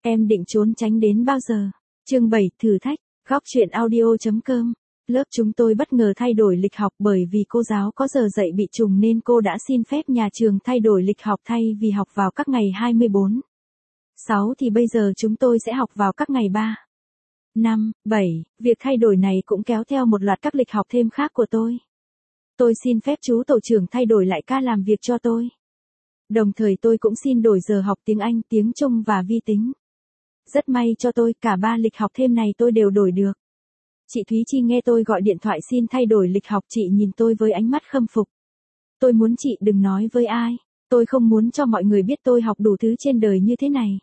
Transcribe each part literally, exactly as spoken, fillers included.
Em định trốn tránh đến bao giờ? Chương bảy thử thách, góc truyện audio.com. Lớp chúng tôi bất ngờ thay đổi lịch học bởi vì cô giáo có giờ dạy bị trùng nên cô đã xin phép nhà trường thay đổi lịch học thay vì học vào các ngày hai mươi bốn, sáu thì bây giờ chúng tôi sẽ học vào các ngày ba, năm, bảy. Việc thay đổi này cũng kéo theo một loạt các lịch học thêm khác của tôi. Tôi xin phép chú tổ trưởng thay đổi lại ca làm việc cho tôi. Đồng thời tôi cũng xin đổi giờ học tiếng Anh, tiếng Trung và vi tính. Rất may cho tôi, cả ba lịch học thêm này tôi đều đổi được. Chị Thúy Chi nghe tôi gọi điện thoại xin thay đổi lịch học, chị nhìn tôi với ánh mắt khâm phục. Tôi muốn chị đừng nói với ai. Tôi không muốn cho mọi người biết tôi học đủ thứ trên đời như thế này.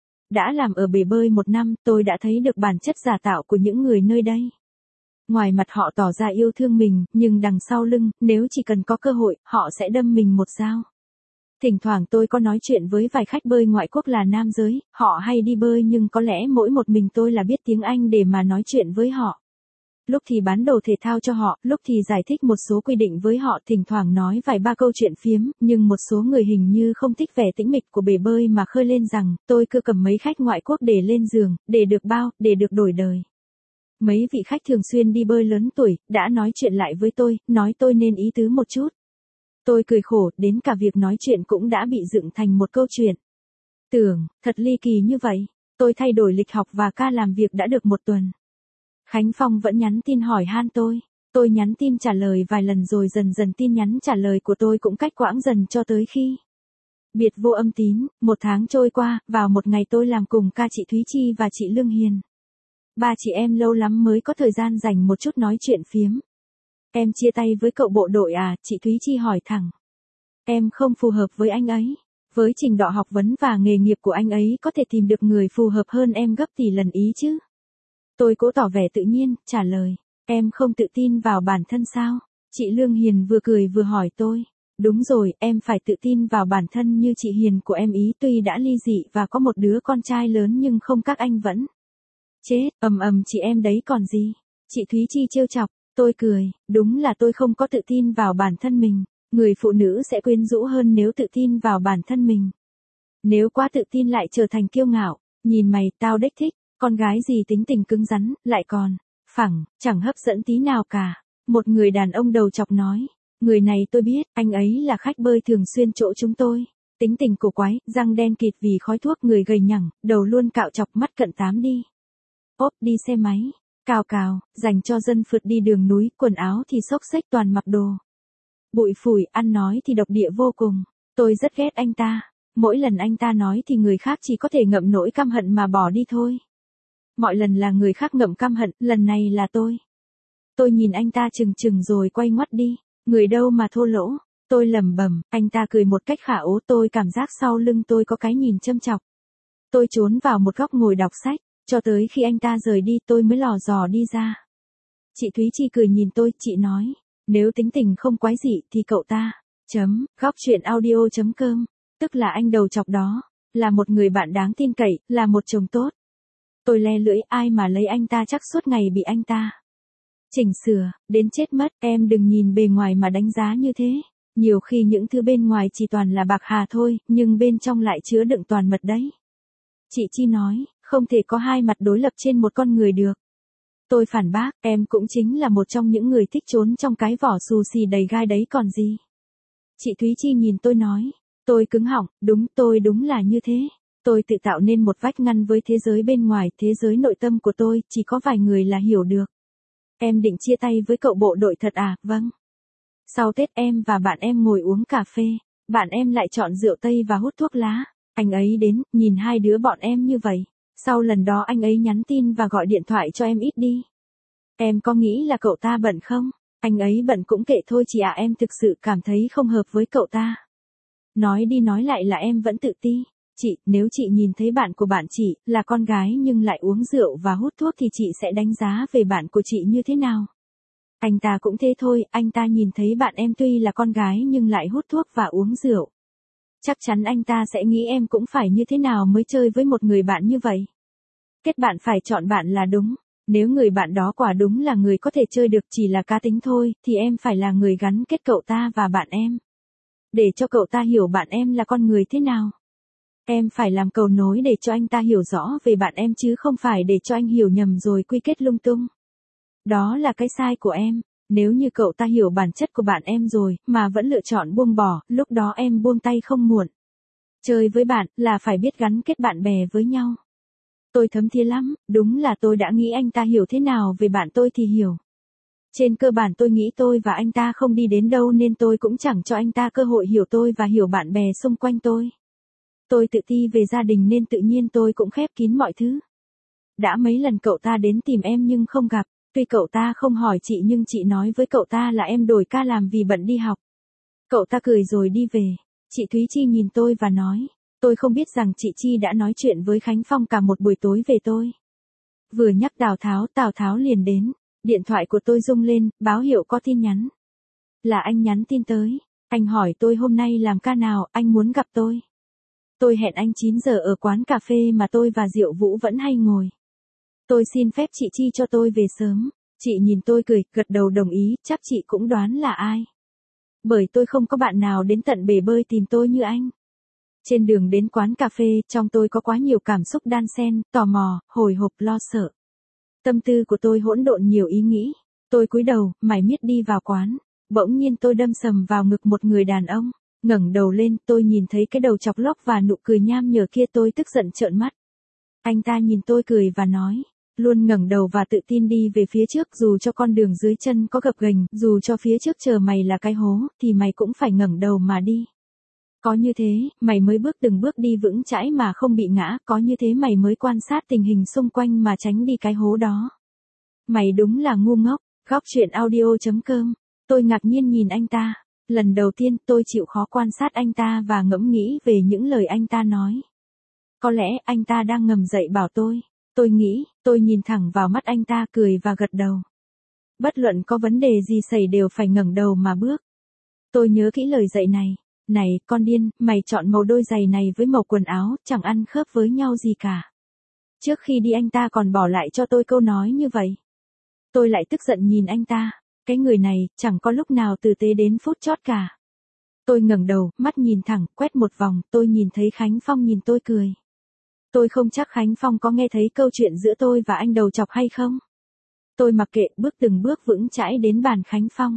Đã làm ở bể bơi một năm, tôi đã thấy được bản chất giả tạo của những người nơi đây. Ngoài mặt họ tỏ ra yêu thương mình, nhưng đằng sau lưng, nếu chỉ cần có cơ hội, họ sẽ đâm mình một dao. Thỉnh thoảng tôi có nói chuyện với vài khách bơi ngoại quốc là nam giới, họ hay đi bơi nhưng có lẽ mỗi một mình tôi là biết tiếng Anh để mà nói chuyện với họ. Lúc thì bán đồ thể thao cho họ, lúc thì giải thích một số quy định với họ, thỉnh thoảng nói vài ba câu chuyện phiếm, nhưng một số người hình như không thích vẻ tĩnh mịch của bể bơi mà khơi lên rằng, tôi cứ cầm mấy khách ngoại quốc để lên giường, để được bao, để được đổi đời. Mấy vị khách thường xuyên đi bơi lớn tuổi, đã nói chuyện lại với tôi, nói tôi nên ý tứ một chút. Tôi cười khổ, đến cả việc nói chuyện cũng đã bị dựng thành một câu chuyện. Tưởng, thật ly kỳ như vậy. Tôi thay đổi lịch học và ca làm việc đã được một tuần. Khánh Phong vẫn nhắn tin hỏi han tôi. Tôi nhắn tin trả lời vài lần rồi dần dần tin nhắn trả lời của tôi cũng cách quãng dần cho tới khi biệt vô âm tín. Một tháng trôi qua, vào một ngày tôi làm cùng ca chị Thúy Chi và chị Lương Hiền. Ba chị em lâu lắm mới có thời gian dành một chút nói chuyện phiếm. Em chia tay với cậu bộ đội à? Chị Thúy Chi hỏi thẳng. Em không phù hợp với anh ấy. Với trình độ học vấn và nghề nghiệp của anh ấy có thể tìm được người phù hợp hơn em gấp tỷ lần ý chứ. Tôi cố tỏ vẻ tự nhiên, trả lời. Em không tự tin vào bản thân sao? Chị Lương Hiền vừa cười vừa hỏi tôi. Đúng rồi, em phải tự tin vào bản thân như chị Hiền của em ý, tuy đã ly dị và có một đứa con trai lớn nhưng không các anh vẫn. Chết, ầm ầm chị em đấy còn gì? Chị Thúy Chi trêu chọc. Tôi cười, đúng là tôi không có tự tin vào bản thân mình. Người phụ nữ sẽ quyến rũ hơn nếu tự tin vào bản thân mình. Nếu quá tự tin lại trở thành kiêu ngạo. Nhìn mày, tao đếch thích. Con gái gì tính tình cứng rắn, lại còn phẳng, chẳng hấp dẫn tí nào cả. Một người đàn ông đầu chọc nói. Người này tôi biết, anh ấy là khách bơi thường xuyên chỗ chúng tôi. Tính tình cổ quái, răng đen kịt vì khói thuốc, người gầy nhẳng, đầu luôn cạo chọc, mắt cận tám đi. Ốp đi xe máy. Cào cào, dành cho dân phượt đi đường núi, quần áo thì xốc xếch toàn mặc đồ. Bụi phủi, ăn nói thì độc địa vô cùng. Tôi rất ghét anh ta. Mỗi lần anh ta nói thì người khác chỉ có thể ngậm nỗi căm hận mà bỏ đi thôi. Mọi lần là người khác ngậm căm hận, lần này là tôi. Tôi nhìn anh ta chừng chừng rồi quay ngoắt đi. Người đâu mà thô lỗ. Tôi lẩm bẩm, anh ta cười một cách khả ố, tôi cảm giác sau lưng tôi có cái nhìn châm chọc. Tôi trốn vào một góc ngồi đọc sách. Cho tới khi anh ta rời đi tôi mới lò dò đi ra. Chị Thúy Chi cười nhìn tôi, chị nói, nếu tính tình không quái dị thì cậu ta, chấm, góc truyện audio.com, tức là anh đầu chọc đó, là một người bạn đáng tin cậy, là một chồng tốt. Tôi le lưỡi, ai mà lấy anh ta chắc suốt ngày bị anh ta chỉnh sửa, đến chết mất. Em đừng nhìn bề ngoài mà đánh giá như thế. Nhiều khi những thứ bên ngoài chỉ toàn là bạc hà thôi, nhưng bên trong lại chứa đựng toàn mật đấy. Chị Chi nói. Không thể có hai mặt đối lập trên một con người được. Tôi phản bác, em cũng chính là một trong những người thích trốn trong cái vỏ xù xì đầy gai đấy còn gì. Chị Thúy Chi nhìn tôi nói, tôi cứng họng, đúng, tôi đúng là như thế. Tôi tự tạo nên một vách ngăn với thế giới bên ngoài, thế giới nội tâm của tôi, chỉ có vài người là hiểu được. Em định chia tay với cậu bộ đội thật à? Vâng. Sau Tết em và bạn em ngồi uống cà phê, bạn em lại chọn rượu tây và hút thuốc lá. Anh ấy đến, nhìn hai đứa bọn em như vậy. Sau lần đó anh ấy nhắn tin và gọi điện thoại cho em ít đi. Em có nghĩ là cậu ta bận không? Anh ấy bận cũng kệ thôi chị ạ, em thực sự cảm thấy không hợp với cậu ta. Nói đi nói lại là em vẫn tự ti. Chị, nếu chị nhìn thấy bạn của bạn chị là con gái nhưng lại uống rượu và hút thuốc thì chị sẽ đánh giá về bạn của chị như thế nào? Anh ta cũng thế thôi, anh ta nhìn thấy bạn em tuy là con gái nhưng lại hút thuốc và uống rượu. Chắc chắn anh ta sẽ nghĩ em cũng phải như thế nào mới chơi với một người bạn như vậy. Kết bạn phải chọn bạn là đúng. Nếu người bạn đó quả đúng là người có thể chơi được chỉ là cá tính thôi, thì em phải là người gắn kết cậu ta và bạn em. Để cho cậu ta hiểu bạn em là con người thế nào. Em phải làm cầu nối để cho anh ta hiểu rõ về bạn em chứ không phải để cho anh hiểu nhầm rồi quy kết lung tung. Đó là cái sai của em. Nếu như cậu ta hiểu bản chất của bạn em rồi, mà vẫn lựa chọn buông bỏ, lúc đó em buông tay không muộn. Chơi với bạn, là phải biết gắn kết bạn bè với nhau. Tôi thấm thía lắm, đúng là tôi đã nghĩ anh ta hiểu thế nào về bạn tôi thì hiểu. Trên cơ bản tôi nghĩ tôi và anh ta không đi đến đâu nên tôi cũng chẳng cho anh ta cơ hội hiểu tôi và hiểu bạn bè xung quanh tôi. Tôi tự ti về gia đình nên tự nhiên tôi cũng khép kín mọi thứ. Đã mấy lần cậu ta đến tìm em nhưng không gặp, tuy cậu ta không hỏi chị nhưng chị nói với cậu ta là em đổi ca làm vì bận đi học. Cậu ta cười rồi đi về. Chị Thúy Chi nhìn tôi và nói, tôi không biết rằng chị Chi đã nói chuyện với Khánh Phong cả một buổi tối về tôi. Vừa nhắc Tào Tháo, Tào Tháo liền đến. Điện thoại của tôi rung lên, báo hiệu có tin nhắn. Là anh nhắn tin tới. Anh hỏi tôi hôm nay làm ca nào, anh muốn gặp tôi. Tôi hẹn anh chín giờ ở quán cà phê mà tôi và Diệu Vũ vẫn hay ngồi. Tôi xin phép chị Chi cho tôi về sớm. Chị nhìn tôi cười, gật đầu đồng ý, chắc chị cũng đoán là ai. Bởi tôi không có bạn nào đến tận bể bơi tìm tôi như anh. Trên đường đến quán cà phê, trong tôi có quá nhiều cảm xúc đan xen, tò mò, hồi hộp, lo sợ. Tâm tư của tôi hỗn độn nhiều ý nghĩ. Tôi cúi đầu, mải miết đi vào quán. Bỗng nhiên tôi đâm sầm vào ngực một người đàn ông. Ngẩng đầu lên, tôi nhìn thấy cái đầu chọc lóc và nụ cười nham nhở kia, tôi tức giận trợn mắt. Anh ta nhìn tôi cười và nói, luôn ngẩng đầu và tự tin đi về phía trước, dù cho con đường dưới chân có gập ghềnh, dù cho phía trước chờ mày là cái hố, thì mày cũng phải ngẩng đầu mà đi. Có như thế, mày mới bước từng bước đi vững chãi mà không bị ngã, có như thế mày mới quan sát tình hình xung quanh mà tránh đi cái hố đó. Mày đúng là ngu ngốc. Góc truyện audio chấm com. Tôi ngạc nhiên nhìn anh ta. Lần đầu tiên tôi chịu khó quan sát anh ta và ngẫm nghĩ về những lời anh ta nói. Có lẽ anh ta đang ngầm dạy bảo tôi. Tôi nghĩ, tôi nhìn thẳng vào mắt anh ta cười và gật đầu. Bất luận có vấn đề gì xảy đều phải ngẩng đầu mà bước. Tôi nhớ kỹ lời dạy này. Này, con điên, mày chọn màu đôi giày này với màu quần áo, chẳng ăn khớp với nhau gì cả. Trước khi đi anh ta còn bỏ lại cho tôi câu nói như vậy. Tôi lại tức giận nhìn anh ta. Cái người này, chẳng có lúc nào tử tế đến phút chót cả. Tôi ngẩng đầu, mắt nhìn thẳng, quét một vòng, tôi nhìn thấy Khánh Phong nhìn tôi cười. Tôi không chắc Khánh Phong có nghe thấy câu chuyện giữa tôi và anh đầu chọc hay không. Tôi mặc kệ, bước từng bước vững chãi đến bàn Khánh Phong.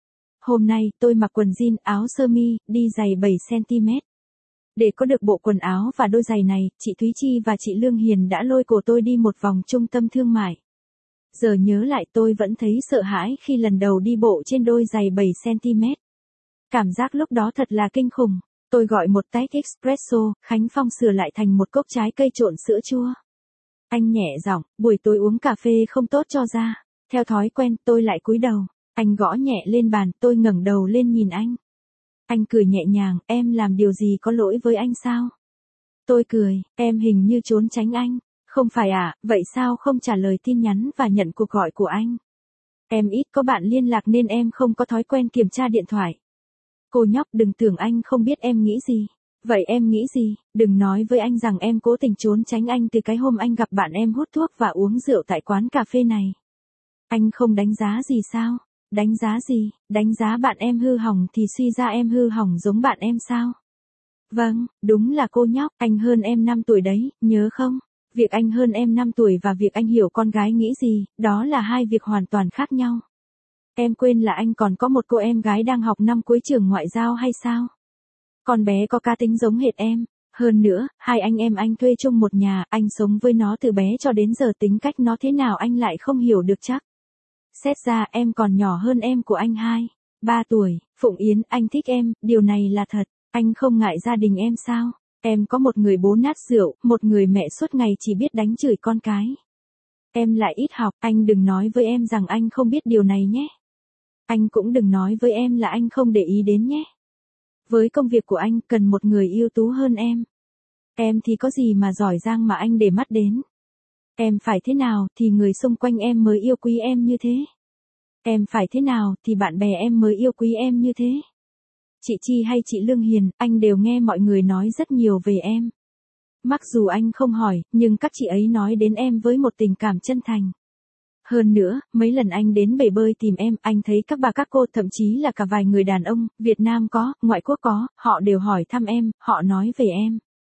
Hôm nay, tôi mặc quần jean, áo sơ mi, đi giày bảy xăng ti mét. Để có được bộ quần áo và đôi giày này, chị Thúy Chi và chị Lương Hiền đã lôi cổ tôi đi một vòng trung tâm thương mại. Giờ nhớ lại tôi vẫn thấy sợ hãi khi lần đầu đi bộ trên đôi giày bảy xăng ti mét. Cảm giác lúc đó thật là kinh khủng. Tôi gọi một tách espresso, Khánh Phong sửa lại thành một cốc trái cây trộn sữa chua. Anh nhẹ giọng, buổi tối uống cà phê không tốt cho da. Theo thói quen, tôi lại cúi đầu. Anh gõ nhẹ lên bàn, tôi ngẩng đầu lên nhìn anh. Anh cười nhẹ nhàng, em làm điều gì có lỗi với anh sao? Tôi cười, em hình như trốn tránh anh. Không phải à, vậy sao không trả lời tin nhắn và nhận cuộc gọi của anh? Em ít có bạn liên lạc nên em không có thói quen kiểm tra điện thoại. Cô nhóc, đừng tưởng anh không biết em nghĩ gì. Vậy em nghĩ gì? Đừng nói với anh rằng em cố tình trốn tránh anh từ cái hôm anh gặp bạn em hút thuốc và uống rượu tại quán cà phê này. Anh không đánh giá gì sao? Đánh giá gì? Đánh giá bạn em hư hỏng thì suy ra em hư hỏng giống bạn em sao? Vâng, đúng là cô nhóc, anh hơn em năm tuổi đấy, nhớ không? Việc anh hơn em năm tuổi và việc anh hiểu con gái nghĩ gì, đó là hai việc hoàn toàn khác nhau. Em quên là anh còn có một cô em gái đang học năm cuối trường ngoại giao hay sao? Con bé có cá tính giống hệt em. Hơn nữa, hai anh em anh thuê chung một nhà, anh sống với nó từ bé cho đến giờ, tính cách nó thế nào anh lại không hiểu được chắc. Xét ra em còn nhỏ hơn em của anh hai, ba tuổi. Phụng Yến, anh thích em, điều này là thật. Anh không ngại gia đình em sao? Em có một người bố nát rượu, một người mẹ suốt ngày chỉ biết đánh chửi con cái. Em lại ít học, anh đừng nói với em rằng anh không biết điều này nhé. Anh cũng đừng nói với em là anh không để ý đến nhé. Với công việc của anh, cần một người ưu tú hơn em. Em thì có gì mà giỏi giang mà anh để mắt đến. Em phải thế nào thì người xung quanh em mới yêu quý em như thế. Em phải thế nào thì bạn bè em mới yêu quý em như thế. Chị Chi hay chị Lương Hiền, anh đều nghe mọi người nói rất nhiều về em. Mặc dù anh không hỏi, nhưng các chị ấy nói đến em với một tình cảm chân thành. Hơn nữa, mấy lần anh đến bể bơi tìm em, anh thấy các bà các cô, thậm chí là cả vài người đàn ông, Việt Nam có, ngoại quốc có, họ đều hỏi thăm em, họ nói về em.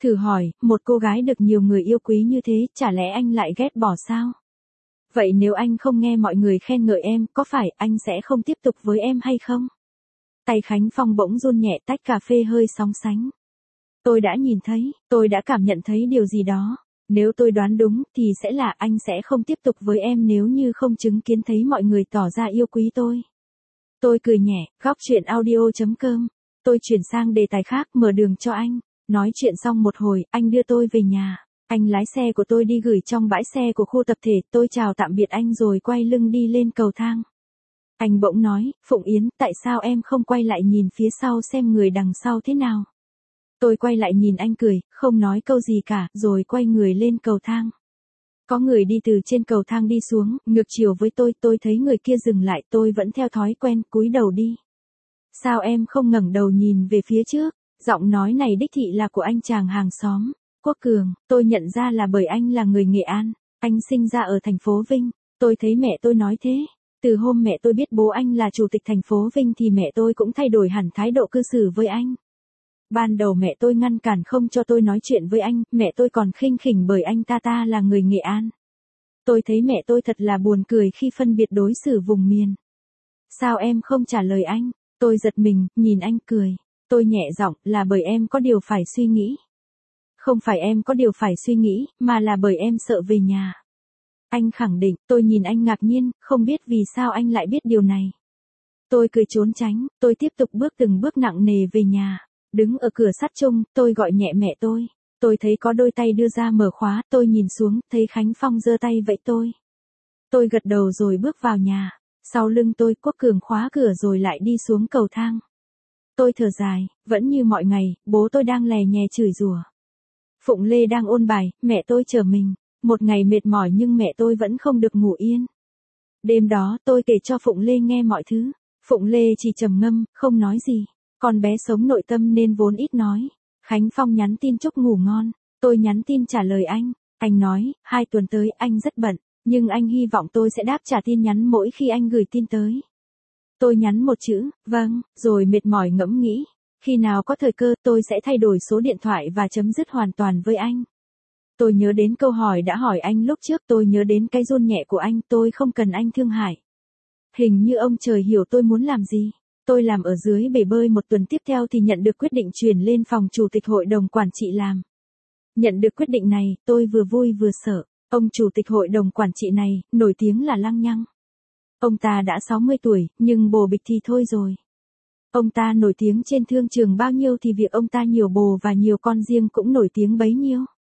Thử hỏi, một cô gái được nhiều người yêu quý như thế, chả lẽ anh lại ghét bỏ sao? Vậy nếu anh không nghe mọi người khen ngợi em, có phải anh sẽ không tiếp tục với em hay không? Tay Khánh Phong bỗng run nhẹ, tách cà phê hơi sóng sánh. Tôi đã nhìn thấy, tôi đã cảm nhận thấy điều gì đó. Nếu tôi đoán đúng thì sẽ là anh sẽ không tiếp tục với em nếu như không chứng kiến thấy mọi người tỏ ra yêu quý tôi. Tôi cười nhẹ, góc chuyện audio.com. Tôi chuyển sang đề tài khác, mở đường cho anh. Nói chuyện xong một hồi, anh đưa tôi về nhà. Anh lái xe của tôi đi gửi trong bãi xe của khu tập thể. Tôi chào tạm biệt anh rồi quay lưng đi lên cầu thang. Anh bỗng nói, Phụng Yến, tại sao em không quay lại nhìn phía sau xem người đằng sau thế nào? Tôi quay lại nhìn anh cười, không nói câu gì cả, rồi quay người lên cầu thang. Có người đi từ trên cầu thang đi xuống, ngược chiều với tôi, tôi thấy người kia dừng lại, tôi vẫn theo thói quen, cúi đầu đi. Sao em không ngẩng đầu nhìn về phía trước? Giọng nói này đích thị là của anh chàng hàng xóm. Quốc Cường, tôi nhận ra là bởi anh là người Nghệ An, anh sinh ra ở thành phố Vinh, tôi thấy mẹ tôi nói thế. Từ hôm mẹ tôi biết bố anh là chủ tịch thành phố Vinh thì mẹ tôi cũng thay đổi hẳn thái độ cư xử với anh. Ban đầu mẹ tôi ngăn cản không cho tôi nói chuyện với anh, mẹ tôi còn khinh khỉnh bởi anh ta ta là người Nghệ An. Tôi thấy mẹ tôi thật là buồn cười khi phân biệt đối xử vùng miền. Sao em không trả lời anh? Tôi giật mình, nhìn anh cười. Tôi nhẹ giọng, là bởi em có điều phải suy nghĩ. Không phải em có điều phải suy nghĩ, mà là bởi em sợ về nhà. Anh khẳng định, tôi nhìn anh ngạc nhiên, không biết vì sao anh lại biết điều này. Tôi cười trốn tránh, tôi tiếp tục bước từng bước nặng nề về nhà. Đứng ở cửa sắt chung, tôi gọi nhẹ mẹ tôi. Tôi thấy có đôi tay đưa ra mở khóa, tôi nhìn xuống, thấy Khánh Phong giơ tay vẫy tôi. Tôi gật đầu rồi bước vào nhà. Sau lưng tôi, Quốc Cường khóa cửa rồi lại đi xuống cầu thang. Tôi thở dài, vẫn như mọi ngày, bố tôi đang lè nhè chửi rủa. Phụng Lê đang ôn bài, mẹ tôi chờ mình. Một ngày mệt mỏi nhưng mẹ tôi vẫn không được ngủ yên. Đêm đó, tôi kể cho Phụng Lê nghe mọi thứ. Phụng Lê chỉ trầm ngâm, không nói gì. Con bé sống nội tâm nên vốn ít nói. Khánh Phong nhắn tin chúc ngủ ngon. Tôi nhắn tin trả lời anh. Anh nói, hai tuần tới anh rất bận, nhưng anh hy vọng tôi sẽ đáp trả tin nhắn mỗi khi anh gửi tin tới. Tôi nhắn một chữ, vâng, rồi mệt mỏi ngẫm nghĩ. Khi nào có thời cơ tôi sẽ thay đổi số điện thoại và chấm dứt hoàn toàn với anh. Tôi nhớ đến câu hỏi đã hỏi anh lúc trước, tôi nhớ đến cái run nhẹ của anh, tôi không cần anh thương hại. Hình như ông trời hiểu tôi muốn làm gì. Tôi làm ở dưới bể bơi một tuần tiếp theo thì nhận được quyết định chuyển lên phòng chủ tịch hội đồng quản trị làm. Nhận được quyết định này, tôi vừa vui vừa sợ. Ông chủ tịch hội đồng quản trị này, nổi tiếng là lăng nhăng. Ông ta đã sáu mươi tuổi, nhưng bồ bịch thì thôi rồi. Ông ta nổi tiếng trên thương trường bao nhiêu thì việc ông ta nhiều bồ và nhiều con riêng cũng nổi tiếng bấy nhiêu.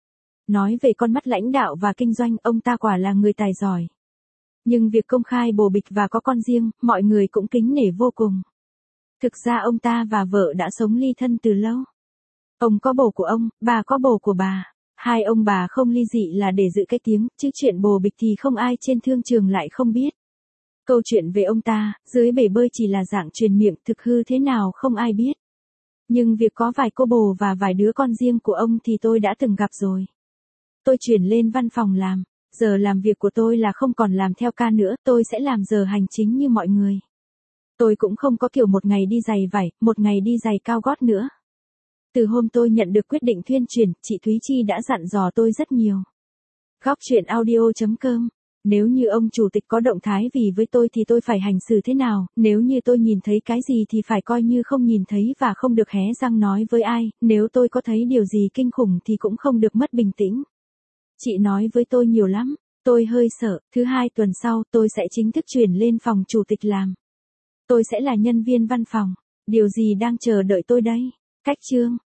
Nói về con mắt lãnh đạo và kinh doanh, ông ta quả là người tài giỏi. Nhưng việc công khai bồ bịch và có con riêng, mọi người cũng kính nể vô cùng. Thực ra ông ta và vợ đã sống ly thân từ lâu. Ông có bồ của ông, bà có bồ của bà. Hai ông bà không ly dị là để giữ cái tiếng, chứ chuyện bồ bịch thì không ai trên thương trường lại không biết. Câu chuyện về ông ta, dưới bể bơi chỉ là dạng truyền miệng, thực hư thế nào không ai biết. Nhưng việc có vài cô bồ và vài đứa con riêng của ông thì tôi đã từng gặp rồi. Tôi chuyển lên văn phòng làm. Giờ làm việc của tôi là không còn làm theo ca nữa, tôi sẽ làm giờ hành chính như mọi người. Tôi cũng không có kiểu một ngày đi giày vải, một ngày đi giày cao gót nữa. Từ hôm tôi nhận được quyết định thuyên chuyển, chị Thúy Chi đã dặn dò tôi rất nhiều. Góc chuyện audio.com. Nếu như ông chủ tịch có động thái vì với tôi thì tôi phải hành xử thế nào, nếu như tôi nhìn thấy cái gì thì phải coi như không nhìn thấy và không được hé răng nói với ai, nếu tôi có thấy điều gì kinh khủng thì cũng không được mất bình tĩnh. Chị nói với tôi nhiều lắm, tôi hơi sợ, thứ hai tuần sau tôi sẽ chính thức chuyển lên phòng chủ tịch làm. Tôi sẽ là nhân viên văn phòng, điều gì đang chờ đợi tôi đây? Cách chương